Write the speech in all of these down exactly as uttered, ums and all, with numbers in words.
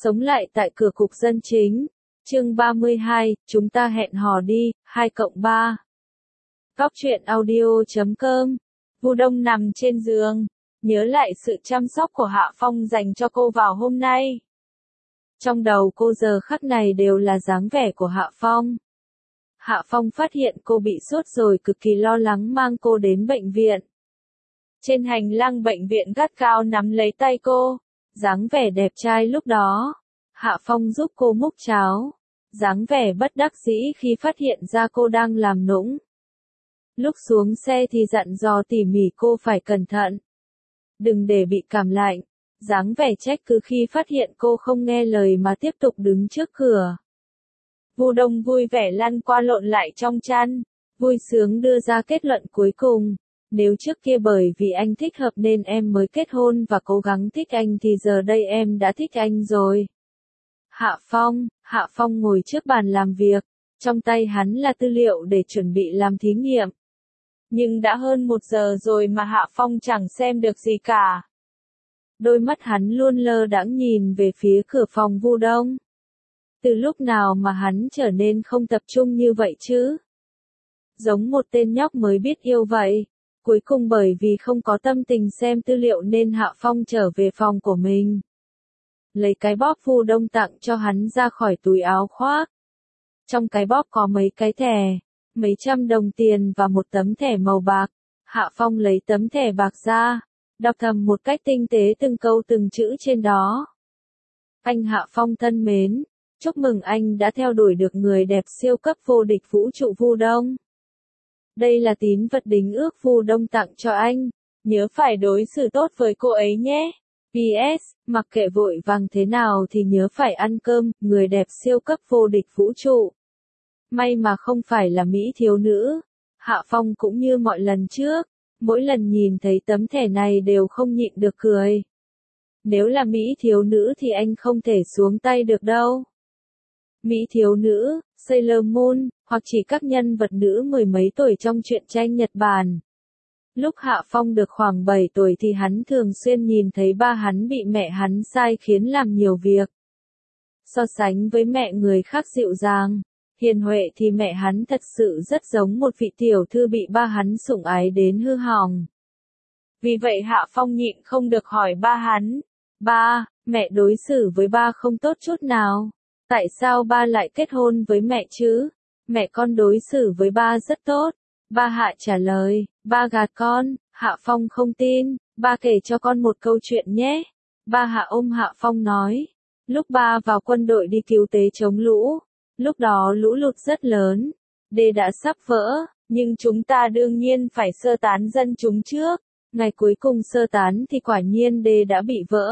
Sống lại tại cửa cục dân chính. Chương ba mươi hai, chúng ta hẹn hò đi, hai cộng ba. Góc truyện audio chấm com. Vu Đông nằm trên giường, nhớ lại sự chăm sóc của Hạ Phong dành cho cô vào hôm nay. Trong đầu cô giờ khắc này đều là dáng vẻ của Hạ Phong. Hạ Phong phát hiện cô bị sốt rồi cực kỳ lo lắng mang cô đến bệnh viện. Trên hành lang bệnh viện gắt gao nắm lấy tay cô, dáng vẻ đẹp trai lúc đó. Hạ Phong giúp cô múc cháo, dáng vẻ bất đắc dĩ khi phát hiện ra cô đang làm nũng. Lúc xuống xe thì dặn dò tỉ mỉ cô phải cẩn thận, đừng để bị cảm lạnh, dáng vẻ trách cứ khi phát hiện cô không nghe lời mà tiếp tục đứng trước cửa. Vu Đông vui vẻ lăn qua lộn lại trong chăn, vui sướng đưa ra kết luận cuối cùng. Nếu trước kia bởi vì anh thích hợp nên em mới kết hôn và cố gắng thích anh thì giờ đây em đã thích anh rồi. Hạ Phong, Hạ Phong ngồi trước bàn làm việc, trong tay hắn là tư liệu để chuẩn bị làm thí nghiệm. Nhưng đã hơn một giờ rồi mà Hạ Phong chẳng xem được gì cả. Đôi mắt hắn luôn lơ đãng nhìn về phía cửa phòng Vu Đông. Từ lúc nào mà hắn trở nên không tập trung như vậy chứ? Giống một tên nhóc mới biết yêu vậy. Cuối cùng bởi vì không có tâm tình xem tư liệu nên Hạ Phong trở về phòng của mình. Lấy cái bóp Vu Đông tặng cho hắn ra khỏi túi áo khoác. Trong cái bóp có mấy cái thẻ, mấy trăm đồng tiền và một tấm thẻ màu bạc. Hạ Phong lấy tấm thẻ bạc ra, đọc thầm một cách tinh tế từng câu từng chữ trên đó. Anh Hạ Phong thân mến, chúc mừng anh đã theo đuổi được người đẹp siêu cấp vô địch vũ trụ Vu Đông. Đây là tín vật đính ước Vu Đông tặng cho anh, nhớ phải đối xử tốt với cô ấy nhé. pê ét, mặc kệ vội vàng thế nào thì nhớ phải ăn cơm, người đẹp siêu cấp vô địch vũ trụ. May mà không phải là Mỹ thiếu nữ. Hạ Phong cũng như mọi lần trước, mỗi lần nhìn thấy tấm thẻ này đều không nhịn được cười. Nếu là Mỹ thiếu nữ thì anh không thể xuống tay được đâu. Mỹ thiếu nữ, Sailor Moon, hoặc chỉ các nhân vật nữ mười mấy tuổi trong truyện tranh Nhật Bản. Lúc Hạ Phong được khoảng bảy tuổi thì hắn thường xuyên nhìn thấy ba hắn bị mẹ hắn sai khiến làm nhiều việc. So sánh với mẹ người khác dịu dàng, hiền huệ thì mẹ hắn thật sự rất giống một vị tiểu thư bị ba hắn sủng ái đến hư hỏng. Vì vậy Hạ Phong nhịn không được hỏi ba hắn, ba, mẹ đối xử với ba không tốt chút nào. Tại sao ba lại kết hôn với mẹ chứ? Mẹ con đối xử với ba rất tốt. Ba Hạ trả lời, ba gạt con. Hạ Phong không tin, ba kể cho con một câu chuyện nhé. Ba Hạ ôm Hạ Phong nói, lúc ba vào quân đội đi cứu tế chống lũ, lúc đó lũ lụt rất lớn, đê đã sắp vỡ, nhưng chúng ta đương nhiên phải sơ tán dân chúng trước. Ngày cuối cùng sơ tán thì quả nhiên đê đã bị vỡ.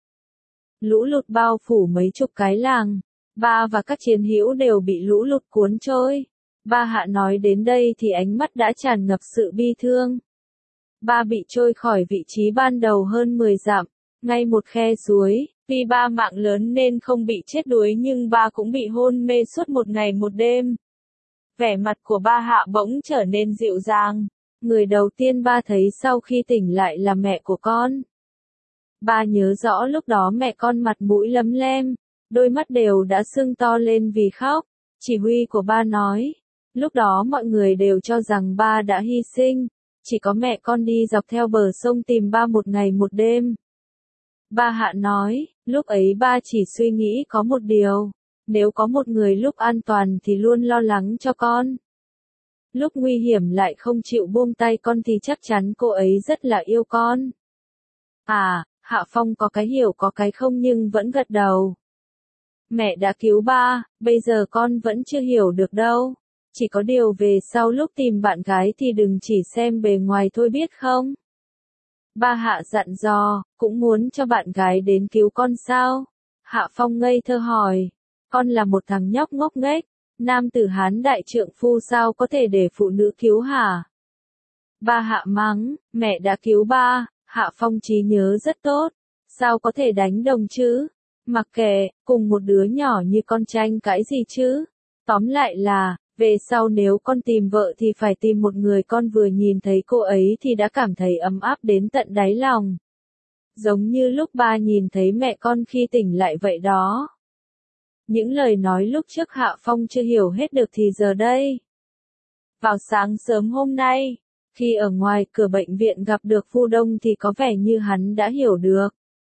Lũ lụt bao phủ mấy chục cái làng. Ba và các chiến hữu đều bị lũ lụt cuốn trôi. Ba Hạ nói đến đây thì ánh mắt đã tràn ngập sự bi thương. Ba bị trôi khỏi vị trí ban đầu hơn mười dặm, ngay một khe suối. Vì ba mạng lớn nên không bị chết đuối nhưng ba cũng bị hôn mê suốt một ngày một đêm. Vẻ mặt của ba Hạ bỗng trở nên dịu dàng. Người đầu tiên ba thấy sau khi tỉnh lại là mẹ của con. Ba nhớ rõ lúc đó mẹ con mặt mũi lấm lem, đôi mắt đều đã sưng to lên vì khóc. Chỉ huy của ba nói, lúc đó mọi người đều cho rằng ba đã hy sinh, chỉ có mẹ con đi dọc theo bờ sông tìm ba một ngày một đêm. Ba Hạ nói, lúc ấy ba chỉ suy nghĩ có một điều, nếu có một người lúc an toàn thì luôn lo lắng cho con. Lúc nguy hiểm lại không chịu buông tay con thì chắc chắn cô ấy rất là yêu con. À, Hạ Phong có cái hiểu có cái không nhưng vẫn gật đầu. Mẹ đã cứu ba, bây giờ con vẫn chưa hiểu được đâu. Chỉ có điều về sau lúc tìm bạn gái thì đừng chỉ xem bề ngoài thôi biết không? Ba Hạ dặn dò, cũng muốn cho bạn gái đến cứu con sao? Hạ Phong ngây thơ hỏi, con là một thằng nhóc ngốc nghếch, nam tử Hán đại trượng phu sao có thể để phụ nữ cứu hả? Ba Hạ mắng, mẹ đã cứu ba. Hạ Phong trí nhớ rất tốt, sao có thể đánh đồng chứ? Mặc kệ, cùng một đứa nhỏ như con tranh cãi gì chứ? Tóm lại là, về sau nếu con tìm vợ thì phải tìm một người con vừa nhìn thấy cô ấy thì đã cảm thấy ấm áp đến tận đáy lòng. giống như lúc ba nhìn thấy mẹ con khi tỉnh lại vậy đó. Những lời nói lúc trước Hạ Phong chưa hiểu hết được thì giờ đây. Vào sáng sớm hôm nay, khi ở ngoài cửa bệnh viện gặp được Vu Đông thì có vẻ như hắn đã hiểu được.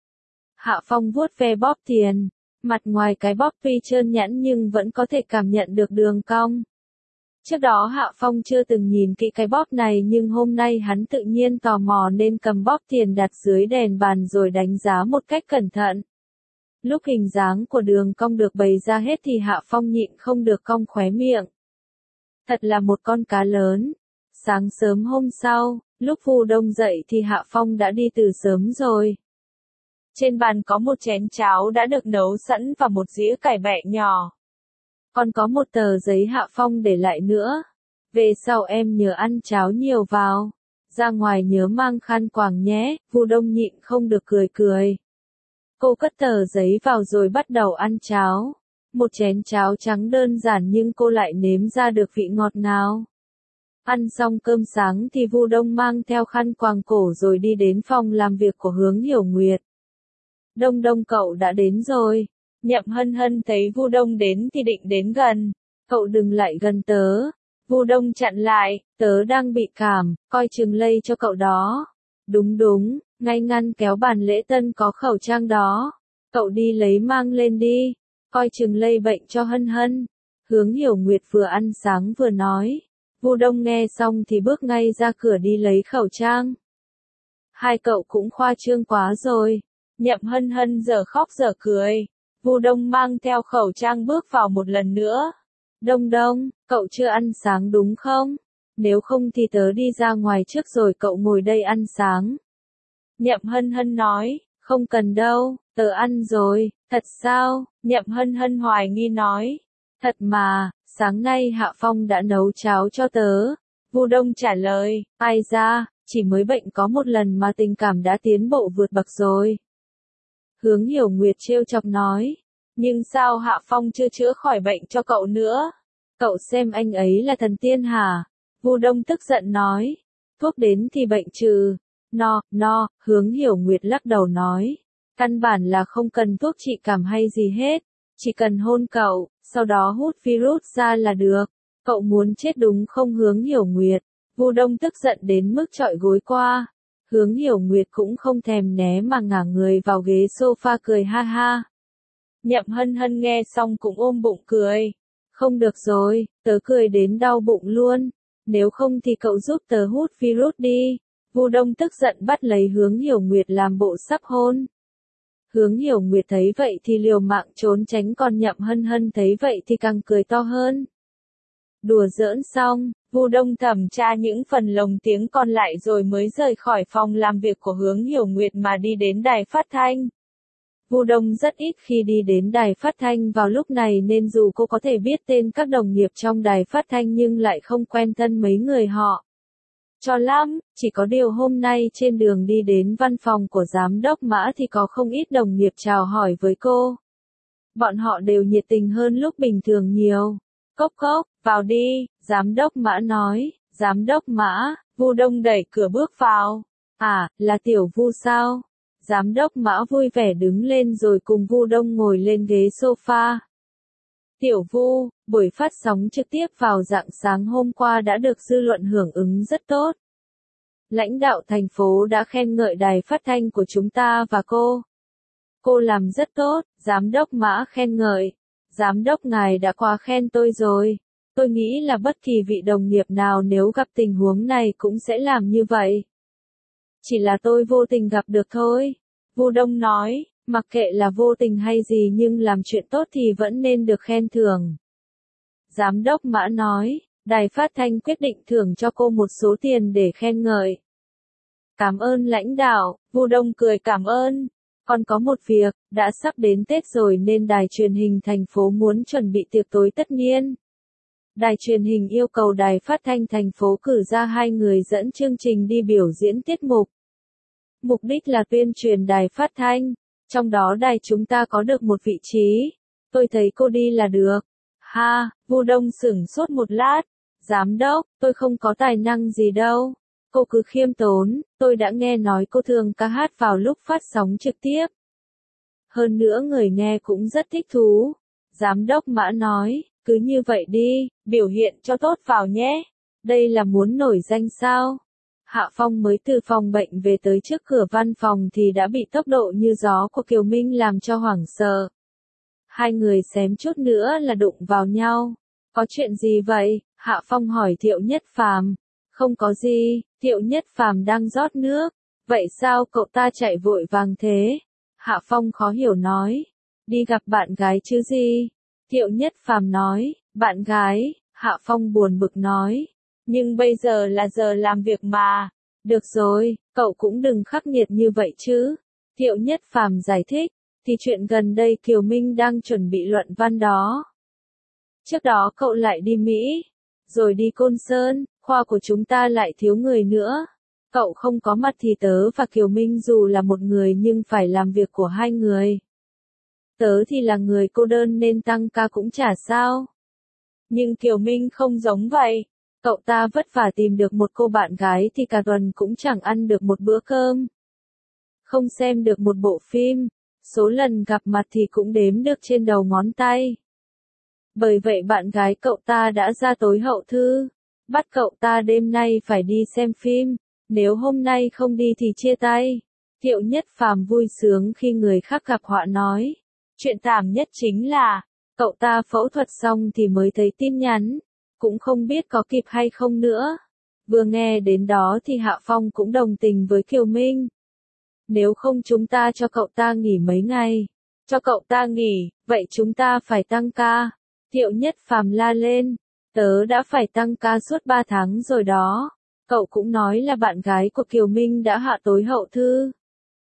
Hạ Phong vuốt ve bóp tiền, mặt ngoài cái bóp tuy trơn nhẵn nhưng vẫn có thể cảm nhận được đường cong. Trước đó Hạ Phong chưa từng nhìn kỹ cái bóp này nhưng hôm nay hắn tự nhiên tò mò nên cầm bóp tiền đặt dưới đèn bàn rồi đánh giá một cách cẩn thận. Lúc hình dáng của đường cong được bày ra hết thì Hạ Phong nhịn không được cong khóe miệng. Thật là một con cá lớn. Sáng sớm hôm sau, lúc Vu Đông dậy thì Hạ Phong đã đi từ sớm rồi. Trên bàn có một chén cháo đã được nấu sẵn và một dĩa cải bẹ nhỏ. Còn có một tờ giấy Hạ Phong để lại nữa. Về sau em nhớ ăn cháo nhiều vào. Ra ngoài nhớ mang khăn quàng nhé, Vu Đông nhịn không được cười cười. Cô cất tờ giấy vào rồi bắt đầu ăn cháo. Một chén cháo trắng đơn giản nhưng cô lại nếm ra được vị ngọt ngào. Ăn xong cơm sáng thì Vu Đông mang theo khăn quàng cổ rồi đi đến phòng làm việc của Hướng Hiểu Nguyệt. Đông Đông cậu đã đến rồi. Nhậm Hân Hân thấy Vu Đông đến thì định đến gần. Cậu đừng lại gần tớ. Vu Đông chặn lại, tớ đang bị cảm, coi chừng lây cho cậu đó. Đúng đúng, ngay ngăn kéo bàn lễ tân có khẩu trang đó. Cậu đi lấy mang lên đi, coi chừng lây bệnh cho Hân Hân. Hướng Hiểu Nguyệt vừa ăn sáng vừa nói. Vu Đông nghe xong thì bước ngay ra cửa đi lấy khẩu trang. Hai cậu cũng khoa trương quá rồi. Nhậm Hân Hân giờ khóc giờ cười. Vu Đông mang theo khẩu trang bước vào một lần nữa. Đông Đông, cậu chưa ăn sáng đúng không? Nếu không thì tớ đi ra ngoài trước rồi cậu ngồi đây ăn sáng. Nhậm Hân Hân nói, không cần đâu, tớ ăn rồi. Thật sao? Nhậm Hân Hân hoài nghi nói. Thật mà, sáng nay Hạ Phong đã nấu cháo cho tớ. Vu Đông trả lời, ai ra, chỉ mới bệnh có một lần mà tình cảm đã tiến bộ vượt bậc rồi. Hướng Hiểu Nguyệt trêu chọc nói, nhưng sao Hạ Phong chưa chữa khỏi bệnh cho cậu nữa? Cậu xem anh ấy là thần tiên hả? Vu Đông tức giận nói, thuốc đến thì bệnh trừ. No, no, Hướng Hiểu Nguyệt lắc đầu nói, căn bản là không cần thuốc trị cảm hay gì hết, chỉ cần hôn cậu, sau đó hút virus ra là được. Cậu muốn chết đúng không Hướng Hiểu Nguyệt? Vu Đông tức giận đến mức trọi gối qua. Hướng Hiểu Nguyệt cũng không thèm né mà ngả người vào ghế sofa cười ha ha. Nhậm Hân Hân nghe xong cũng ôm bụng cười. Không được rồi, tớ cười đến đau bụng luôn. Nếu không thì cậu giúp tớ hút virus đi. Vu Đông tức giận bắt lấy Hướng Hiểu Nguyệt làm bộ sắp hôn. Hướng Hiểu Nguyệt thấy vậy thì liều mạng trốn tránh, còn Nhậm Hân Hân thấy vậy thì càng cười to hơn. Đùa giỡn xong, Vu Đông thẩm tra những phần lồng tiếng còn lại rồi mới rời khỏi phòng làm việc của Hướng Hiểu Nguyệt mà đi đến đài phát thanh. Vu Đông rất ít khi đi đến đài phát thanh vào lúc này nên dù cô có thể biết tên các đồng nghiệp trong đài phát thanh nhưng lại không quen thân mấy người họ. Cho lắm, chỉ có điều hôm nay trên đường đi đến văn phòng của giám đốc Mã thì có không ít đồng nghiệp chào hỏi với cô. Bọn họ đều nhiệt tình hơn lúc bình thường nhiều. Cốc cốc, vào đi, giám đốc Mã nói. Giám đốc Mã, Vu Đông đẩy cửa bước vào. À, là Tiểu Vu sao? Giám đốc Mã vui vẻ đứng lên rồi cùng Vu Đông ngồi lên ghế sofa. Tiểu Vu, buổi phát sóng trực tiếp vào rạng sáng hôm qua đã được dư luận hưởng ứng rất tốt. Lãnh đạo thành phố đã khen ngợi đài phát thanh của chúng ta và cô. Cô làm rất tốt, giám đốc Mã khen ngợi. Giám đốc ngài đã quá khen tôi rồi. Tôi nghĩ là bất kỳ vị đồng nghiệp nào nếu gặp tình huống này cũng sẽ làm như vậy. Chỉ là tôi vô tình gặp được thôi. Vu Đông nói, mặc kệ là vô tình hay gì nhưng làm chuyện tốt thì vẫn nên được khen thưởng. Giám đốc Mã nói, đài phát thanh quyết định thưởng cho cô một số tiền để khen ngợi. Cảm ơn lãnh đạo, Vu Đông cười cảm ơn. Còn có một việc, đã sắp đến Tết rồi nên đài truyền hình thành phố muốn chuẩn bị tiệc tối tất niên. Đài truyền hình yêu cầu đài phát thanh thành phố cử ra hai người dẫn chương trình đi biểu diễn tiết mục. Mục đích là tuyên truyền đài phát thanh, trong đó đài chúng ta có được một vị trí. Tôi thấy cô đi là được. Ha, Vu Đông sửng sốt một lát. Giám đốc, tôi không có tài năng gì đâu. Cô cứ khiêm tốn, tôi đã nghe nói cô thường ca hát vào lúc phát sóng trực tiếp. Hơn nữa người nghe cũng rất thích thú. Giám đốc Mã nói, cứ như vậy đi, biểu hiện cho tốt vào nhé. Đây là muốn nổi danh sao? Hạ Phong mới từ phòng bệnh về tới trước cửa văn phòng thì đã bị tốc độ như gió của Kiều Minh làm cho hoảng sợ. Hai người xém chút nữa là đụng vào nhau. Có chuyện gì vậy? Hạ Phong hỏi Thiệu Nhất Phàm. Không có gì, Thiệu Nhất Phàm đang rót nước. Vậy sao cậu ta chạy vội vàng thế? Hạ Phong khó hiểu nói. Đi gặp bạn gái chứ gì? Thiệu Nhất Phàm nói. Bạn gái? Hạ Phong buồn bực nói. Nhưng bây giờ là giờ làm việc mà. Được rồi, cậu cũng đừng khắc nghiệt như vậy chứ. Thiệu Nhất Phàm giải thích. Thì chuyện gần đây Kiều Minh đang chuẩn bị luận văn đó. Trước đó cậu lại đi Mỹ. Rồi đi Côn Sơn, khoa của chúng ta lại thiếu người nữa. Cậu không có mặt thì tớ và Kiều Minh dù là một người nhưng phải làm việc của hai người. Tớ thì là người cô đơn nên tăng ca cũng chả sao. Nhưng Kiều Minh không giống vậy. Cậu ta vất vả tìm được một cô bạn gái thì cả tuần cũng chẳng ăn được một bữa cơm. Không xem được một bộ phim. Số lần gặp mặt thì cũng đếm được trên đầu ngón tay. Bởi vậy bạn gái cậu ta đã ra tối hậu thư. Bắt cậu ta đêm nay phải đi xem phim. Nếu hôm nay không đi thì chia tay. Thiệu Nhất Phàm vui sướng khi người khác gặp họa nói. Chuyện thảm nhất chính là, cậu ta phẫu thuật xong thì mới thấy tin nhắn. Cũng không biết có kịp hay không nữa. Vừa nghe đến đó thì Hạ Phong cũng đồng tình với Kiều Minh. Nếu không chúng ta cho cậu ta nghỉ mấy ngày. Cho cậu ta nghỉ, vậy chúng ta phải tăng ca. Thiệu Nhất Phàm la lên. Tớ đã phải tăng ca suốt ba tháng rồi đó. Cậu cũng nói là bạn gái của Kiều Minh đã hạ tối hậu thư.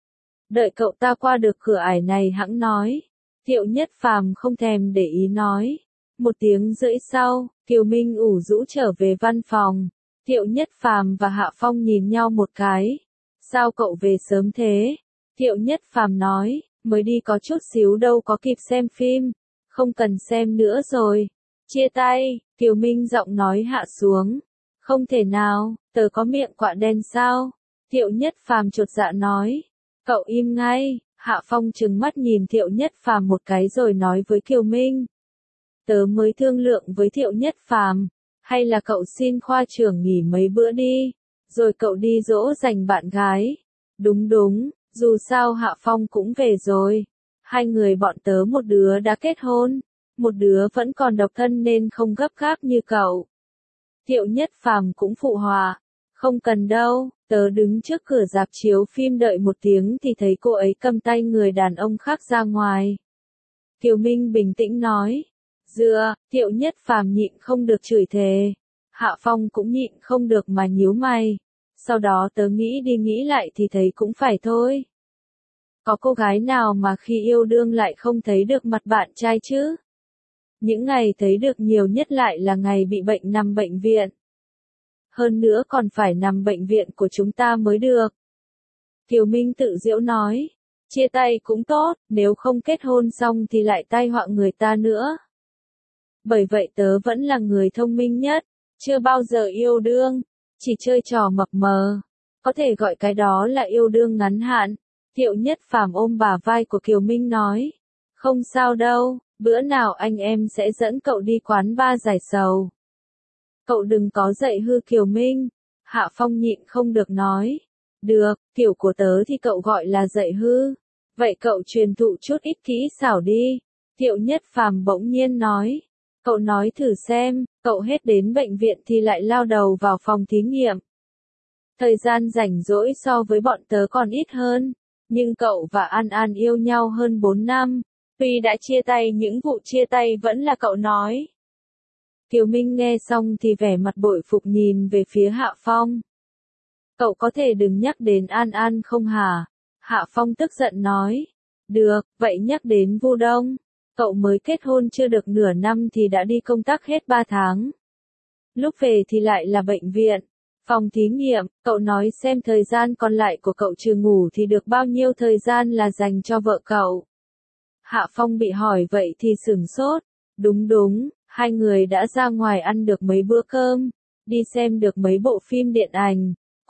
Đợi cậu ta qua được cửa ải này hẵng nói. Thiệu Nhất Phàm không thèm để ý nói. Một tiếng rưỡi sau, Kiều Minh ủ rũ trở về văn phòng. Thiệu Nhất Phàm và Hạ Phong nhìn nhau một cái. Sao cậu về sớm thế? Thiệu Nhất Phàm nói, mới đi có chút xíu đâu có kịp xem phim. Không cần xem nữa rồi. Chia tay, Kiều Minh giọng nói hạ xuống. Không thể nào, tớ có miệng quạ đen sao? Thiệu Nhất Phàm chột dạ nói. Cậu im ngay. Hạ Phong trừng mắt nhìn Thiệu Nhất Phàm một cái rồi nói với Kiều Minh. Tớ mới thương lượng với Thiệu Nhất Phàm, hay là cậu xin khoa trưởng nghỉ mấy bữa đi, rồi cậu đi dỗ dành bạn gái. Đúng đúng, dù sao Hạ Phong cũng về rồi. Hai người bọn tớ một đứa đã kết hôn, một đứa vẫn còn độc thân nên không gấp gáp như cậu. Thiệu Nhất Phàm cũng phụ họa. Không cần đâu, tớ đứng trước cửa rạp chiếu phim đợi một tiếng thì thấy cô ấy cầm tay người đàn ông khác ra ngoài. Kiều Minh bình tĩnh nói. Dựa, Thiệu Nhất Phàm nhịn không được chửi thề. Hạ Phong cũng nhịn không được mà nhíu mày. Sau đó tớ nghĩ đi nghĩ lại thì thấy cũng phải thôi. Có cô gái nào mà khi yêu đương lại không thấy được mặt bạn trai chứ? Những ngày thấy được nhiều nhất lại là ngày bị bệnh nằm bệnh viện. Hơn nữa còn phải nằm bệnh viện của chúng ta mới được. Kiều Minh tự giễu nói. Chia tay cũng tốt, nếu không kết hôn xong thì lại tai họa người ta nữa. Bởi vậy tớ vẫn là người thông minh nhất, chưa bao giờ yêu đương, chỉ chơi trò mập mờ. Có thể gọi cái đó là yêu đương ngắn hạn. Thiệu Nhất Phàm ôm bả vai của Kiều Minh nói. Không sao đâu, bữa nào anh em sẽ dẫn cậu đi quán bar giải sầu. Cậu đừng có dạy hư Kiều Minh. Hạ Phong nhịn không được nói. Được, kiểu của tớ thì cậu gọi là dạy hư. Vậy cậu truyền thụ chút ít kỹ xảo đi. Thiệu Nhất Phàm bỗng nhiên nói. Cậu nói thử xem, cậu hết đến bệnh viện thì lại lao đầu vào phòng thí nghiệm. Thời gian rảnh rỗi so với bọn tớ còn ít hơn. Nhưng cậu và An An yêu nhau hơn bốn năm. Tuy đã chia tay những vụ chia tay vẫn là cậu nói. Kiều Minh nghe xong thì vẻ mặt bội phục nhìn về phía Hạ Phong. Cậu có thể đừng nhắc đến An An không hả? Hạ Phong tức giận nói. Được, vậy nhắc đến Vu Đông. Cậu mới kết hôn chưa được nửa năm thì đã đi công tác hết ba tháng. Lúc về thì lại là bệnh viện, phòng thí nghiệm. Cậu nói xem thời gian còn lại của cậu trừ ngủ thì được bao nhiêu thời gian là dành cho vợ cậu. Hạ Phong bị hỏi vậy thì sửng sốt. Đúng đúng, hai người đã ra ngoài ăn được mấy bữa cơm, đi xem được mấy bộ phim điện ảnh,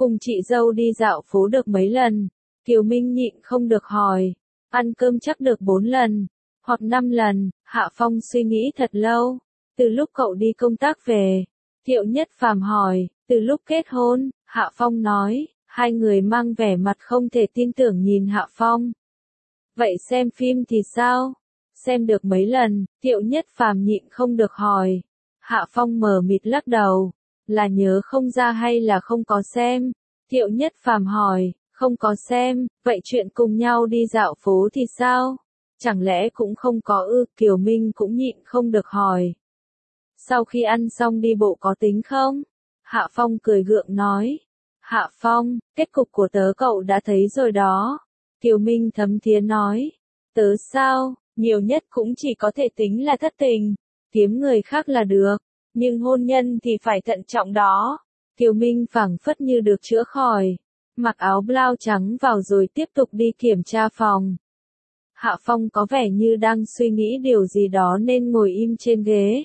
cùng chị dâu đi dạo phố được mấy lần? Kiều Minh nhịn không được hỏi. Ăn cơm chắc được bốn lần, hoặc năm lần, Hạ Phong suy nghĩ thật lâu. Từ lúc cậu đi công tác về, Thiệu Nhất Phàm hỏi, từ lúc kết hôn, Hạ Phong nói, hai người mang vẻ mặt không thể tin tưởng nhìn Hạ Phong. Vậy xem phim thì sao? Xem được mấy lần, Thiệu Nhất Phàm nhịn không được hỏi. Hạ Phong mờ mịt lắc đầu, là nhớ không ra hay là không có xem? Thiệu Nhất Phàm hỏi, không có xem, vậy chuyện cùng nhau đi dạo phố thì sao? Chẳng lẽ cũng không có ư? Kiều Minh cũng nhịn không được hỏi. Sau khi ăn xong đi bộ có tính không? Hạ Phong cười gượng nói. Hạ Phong, kết cục của tớ cậu đã thấy rồi đó. Kiều Minh thấm thía nói. Tớ sao, nhiều nhất cũng chỉ có thể tính là thất tình. Kiếm người khác là được, nhưng hôn nhân thì phải thận trọng đó. Kiều Minh phảng phất như được chữa khỏi. Mặc áo blau trắng vào rồi tiếp tục đi kiểm tra phòng. Hạ Phong có vẻ như đang suy nghĩ điều gì đó nên ngồi im trên ghế.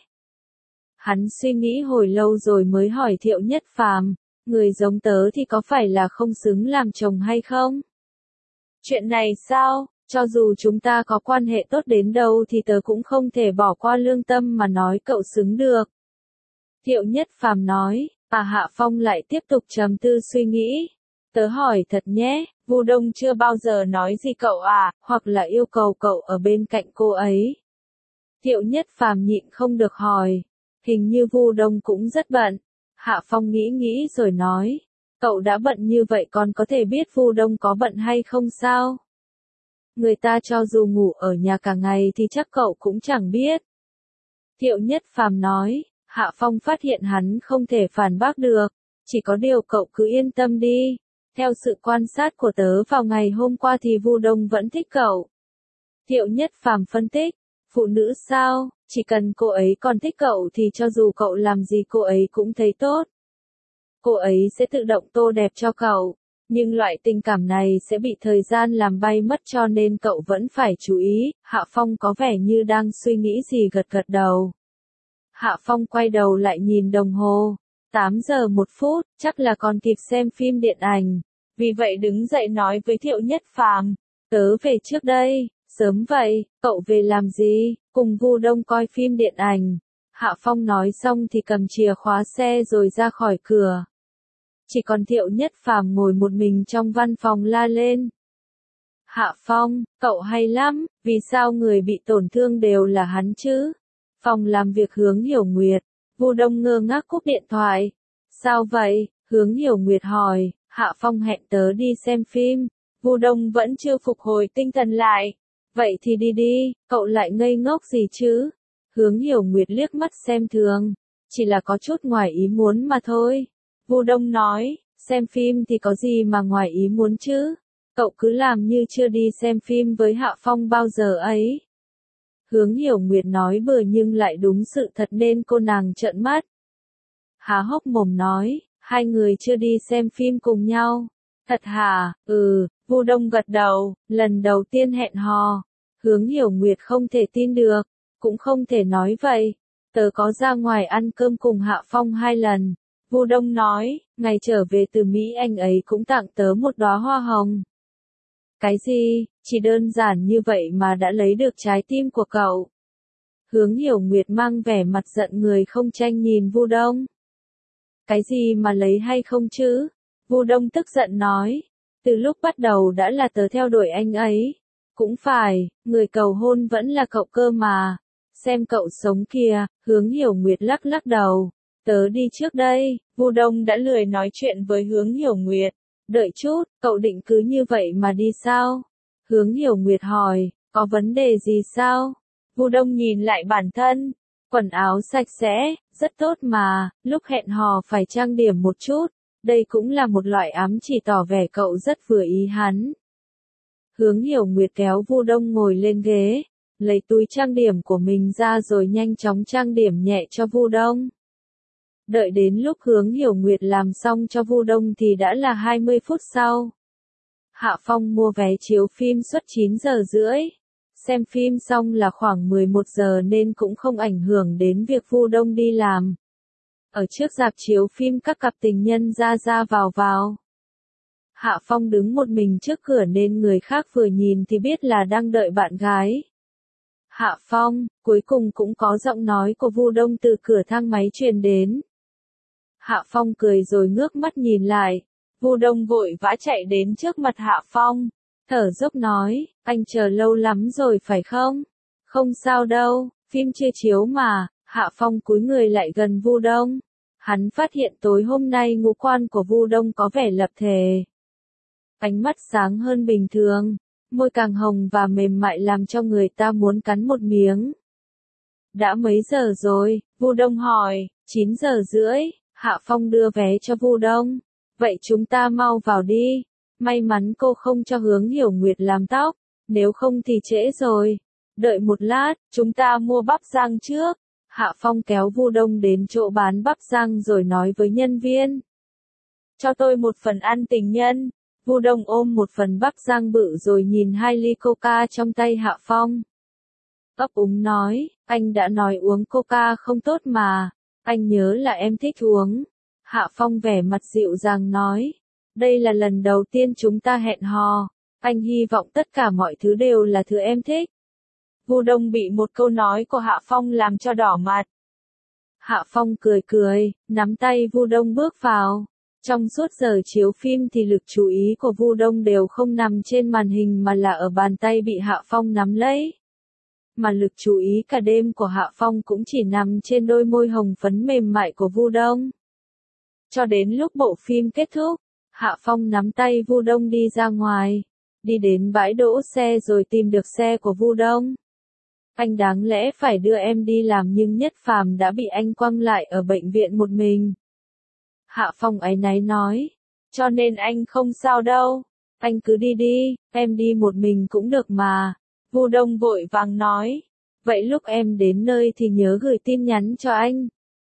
Hắn suy nghĩ hồi lâu rồi mới hỏi Thiệu Nhất Phàm, người giống tớ thì có phải là không xứng làm chồng hay không? Chuyện này sao, cho dù chúng ta có quan hệ tốt đến đâu thì tớ cũng không thể bỏ qua lương tâm mà nói cậu xứng được. Thiệu Nhất Phàm nói, à Hạ Phong lại tiếp tục trầm tư suy nghĩ. Tớ hỏi thật nhé, Vu Đông chưa bao giờ nói gì cậu à, hoặc là yêu cầu cậu ở bên cạnh cô ấy. Thiệu Nhất Phàm nhịn không được hỏi, hình như Vu Đông cũng rất bận. Hạ Phong nghĩ nghĩ rồi nói, cậu đã bận như vậy còn có thể biết Vu Đông có bận hay không sao? Người ta cho dù ngủ ở nhà cả ngày thì chắc cậu cũng chẳng biết. Thiệu Nhất Phàm nói, Hạ Phong phát hiện hắn không thể phản bác được, chỉ có điều cậu cứ yên tâm đi. Theo sự quan sát của tớ vào ngày hôm qua thì Vu Đông vẫn thích cậu. Thiệu Nhất Phàm phân tích, phụ nữ sao, chỉ cần cô ấy còn thích cậu thì cho dù cậu làm gì cô ấy cũng thấy tốt. Cô ấy sẽ tự động tô đẹp cho cậu, nhưng loại tình cảm này sẽ bị thời gian làm bay mất cho nên cậu vẫn phải chú ý. Hạ Phong có vẻ như đang suy nghĩ gì gật gật đầu. Hạ Phong quay đầu lại nhìn đồng hồ. tám giờ một phút, chắc là còn kịp xem phim điện ảnh. Vì vậy đứng dậy nói với Thiệu Nhất Phàm, tớ về trước đây. Sớm vậy, cậu về làm gì? Cùng Vu Đông coi phim điện ảnh. Hạ Phong nói xong thì cầm chìa khóa xe rồi ra khỏi cửa. Chỉ còn Thiệu Nhất Phàm ngồi một mình trong văn phòng la lên. Hạ Phong, cậu hay lắm, vì sao người bị tổn thương đều là hắn chứ? Phòng làm việc Hướng Hiểu Nguyệt. Vu Đông ngơ ngác cúp điện thoại. Sao vậy? Hướng Hiểu Nguyệt hỏi. Hạ Phong hẹn tớ đi xem phim. Vu Đông vẫn chưa phục hồi tinh thần lại. Vậy thì đi đi, cậu lại ngây ngốc gì chứ? Hướng Hiểu Nguyệt liếc mắt xem thường. Chỉ là có chút ngoài ý muốn mà thôi. Vu Đông nói, xem phim thì có gì mà ngoài ý muốn chứ? Cậu cứ làm như chưa đi xem phim với Hạ Phong bao giờ ấy. Hướng Hiểu Nguyệt nói bừa nhưng lại đúng sự thật nên cô nàng trợn mắt. Há hốc mồm nói, hai người chưa đi xem phim cùng nhau. Thật hả? Ừ, Vu Đông gật đầu, lần đầu tiên hẹn hò. Hướng Hiểu Nguyệt không thể tin được, cũng không thể nói vậy. Tớ có ra ngoài ăn cơm cùng Hạ Phong hai lần. Vu Đông nói, ngày trở về từ Mỹ anh ấy cũng tặng tớ một đóa hoa hồng. Cái gì, chỉ đơn giản như vậy mà đã lấy được trái tim của cậu. Hướng Hiểu Nguyệt mang vẻ mặt giận người không tranh nhìn Vu Đông. Cái gì mà lấy hay không chứ? Vu Đông tức giận nói, từ lúc bắt đầu đã là tớ theo đuổi anh ấy. Cũng phải, người cầu hôn vẫn là cậu cơ mà. Xem cậu sống kìa, Hướng Hiểu Nguyệt lắc lắc đầu. Tớ đi trước đây. Vu Đông đã lười nói chuyện với Hướng Hiểu Nguyệt. Đợi chút, cậu định cứ như vậy mà đi sao? Hướng Hiểu Nguyệt hỏi, có vấn đề gì sao? Vu Đông nhìn lại bản thân. Quần áo sạch sẽ, rất tốt mà, lúc hẹn hò phải trang điểm một chút. Đây cũng là một loại ám chỉ tỏ vẻ cậu rất vừa ý hắn. Hướng Hiểu Nguyệt kéo Vu Đông ngồi lên ghế, lấy túi trang điểm của mình ra rồi nhanh chóng trang điểm nhẹ cho Vu Đông. Đợi đến lúc Hướng Hiểu Nguyệt làm xong cho Vu Đông thì đã là hai mươi phút sau. Hạ Phong mua vé chiếu phim suất chín giờ rưỡi. Xem phim xong là khoảng mười một giờ nên cũng không ảnh hưởng đến việc Vu Đông đi làm. Ở trước rạp chiếu phim các cặp tình nhân ra ra vào vào. Hạ Phong đứng một mình trước cửa nên người khác vừa nhìn thì biết là đang đợi bạn gái. Hạ Phong, cuối cùng cũng có giọng nói của Vu Đông từ cửa thang máy truyền đến. Hạ Phong cười rồi ngước mắt nhìn lại. Vu Đông vội vã chạy đến trước mặt Hạ Phong, thở dốc nói, anh chờ lâu lắm rồi phải không? Không sao đâu, phim chưa chiếu mà. Hạ Phong cúi người lại gần Vu Đông. Hắn phát hiện tối hôm nay ngũ quan của Vu Đông có vẻ lập thể. Ánh mắt sáng hơn bình thường, môi càng hồng và mềm mại làm cho người ta muốn cắn một miếng. Đã mấy giờ rồi? Vu Đông hỏi. chín giờ rưỡi, Hạ Phong đưa vé cho Vu Đông. Vậy chúng ta mau vào đi. May mắn cô không cho Hướng Hiểu Nguyệt làm tóc, nếu không thì trễ rồi. Đợi một lát, chúng ta mua bắp rang trước. Hạ Phong kéo Vu Đông đến chỗ bán bắp rang rồi nói với nhân viên. Cho tôi một phần ăn tình nhân. Vu Đông ôm một phần bắp rang bự rồi nhìn hai ly coca trong tay Hạ Phong. Ấp úng nói, anh đã nói uống coca không tốt mà, anh nhớ là em thích uống. Hạ Phong vẻ mặt dịu dàng nói, đây là lần đầu tiên chúng ta hẹn hò, anh hy vọng tất cả mọi thứ đều là thứ em thích. Vu Đông bị một câu nói của Hạ Phong làm cho đỏ mặt. Hạ Phong cười cười, nắm tay Vu Đông bước vào. Trong suốt giờ chiếu phim thì lực chú ý của Vu Đông đều không nằm trên màn hình mà là ở bàn tay bị Hạ Phong nắm lấy. Mà lực chú ý cả đêm của Hạ Phong cũng chỉ nằm trên đôi môi hồng phấn mềm mại của Vu Đông. Cho đến lúc bộ phim kết thúc, Hạ Phong nắm tay Vu Đông đi ra ngoài, đi đến bãi đỗ xe rồi tìm được xe của Vu Đông. Anh đáng lẽ phải đưa em đi làm nhưng Nhất Phàm đã bị anh quăng lại ở bệnh viện một mình. Hạ Phong áy náy nói, cho nên anh không sao đâu, anh cứ đi đi, em đi một mình cũng được mà. Vu Đông vội vàng nói, vậy lúc em đến nơi thì nhớ gửi tin nhắn cho anh.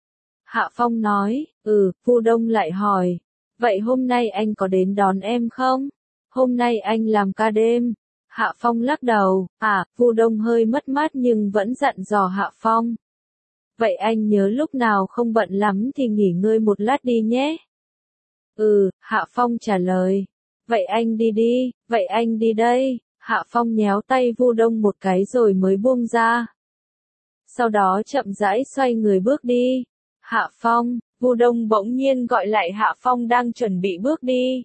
Hạ Phong nói, ừ. Vu Đông lại hỏi, vậy hôm nay anh có đến đón em không? Hôm nay anh làm ca đêm. Hạ Phong lắc đầu, à. Vu Đông hơi mất mát nhưng vẫn dặn dò Hạ Phong. Vậy anh nhớ lúc nào không bận lắm thì nghỉ ngơi một lát đi nhé. Ừ, Hạ Phong trả lời. Vậy anh đi đi, vậy anh đi đây. Hạ Phong nhéo tay Vu Đông một cái rồi mới buông ra. Sau đó chậm rãi xoay người bước đi. Hạ Phong, Vu Đông bỗng nhiên gọi lại Hạ Phong đang chuẩn bị bước đi.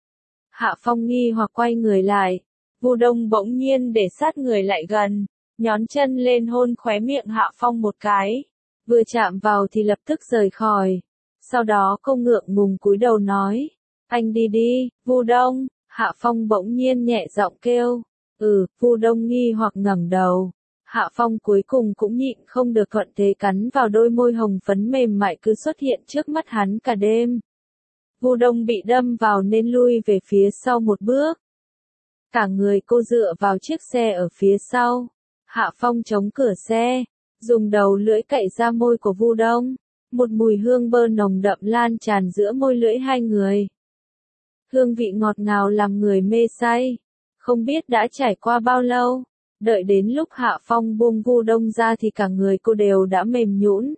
Hạ Phong nghi hoặc quay người lại. Vu Đông bỗng nhiên để sát người lại gần, nhón chân lên hôn khóe miệng Hạ Phong một cái. Vừa chạm vào thì lập tức rời khỏi. Sau đó cô ngượng ngùng cúi đầu nói, anh đi đi, Vu Đông. Hạ Phong bỗng nhiên nhẹ giọng kêu, ừ. Vu Đông nghi hoặc ngẩng đầu. Hạ Phong cuối cùng cũng nhịn không được thuận thế cắn vào đôi môi hồng phấn mềm mại cứ xuất hiện trước mắt hắn cả đêm. Vu Đông bị đâm vào nên lui về phía sau một bước. Cả người cô dựa vào chiếc xe ở phía sau. Hạ Phong chống cửa xe, dùng đầu lưỡi cạy ra môi của Vu Đông. Một mùi hương bơ nồng đậm lan tràn giữa môi lưỡi hai người. Hương vị ngọt ngào làm người mê say. Không biết đã trải qua bao lâu, đợi đến lúc Hạ Phong buông Vu Đông ra thì cả người cô đều đã mềm nhũn.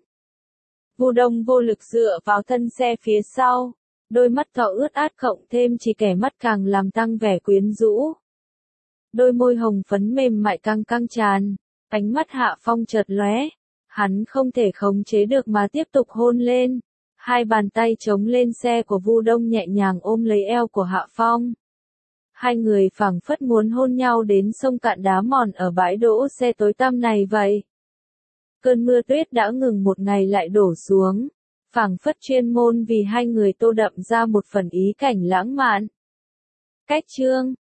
Vu Đông vô lực dựa vào thân xe phía sau, đôi mắt to ướt át cộng thêm chỉ kẻ mắt càng làm tăng vẻ quyến rũ. Đôi môi hồng phấn mềm mại căng căng tràn, ánh mắt Hạ Phong chợt lóe, hắn không thể khống chế được mà tiếp tục hôn lên. Hai bàn tay chống lên xe của Vu Đông nhẹ nhàng ôm lấy eo của Hạ Phong. Hai người phảng phất muốn hôn nhau đến sông cạn đá mòn ở bãi đỗ xe tối tăm này vậy. Cơn mưa tuyết đã ngừng một ngày lại đổ xuống, phảng phất chuyên môn vì hai người tô đậm ra một phần ý cảnh lãng mạn. Cách chương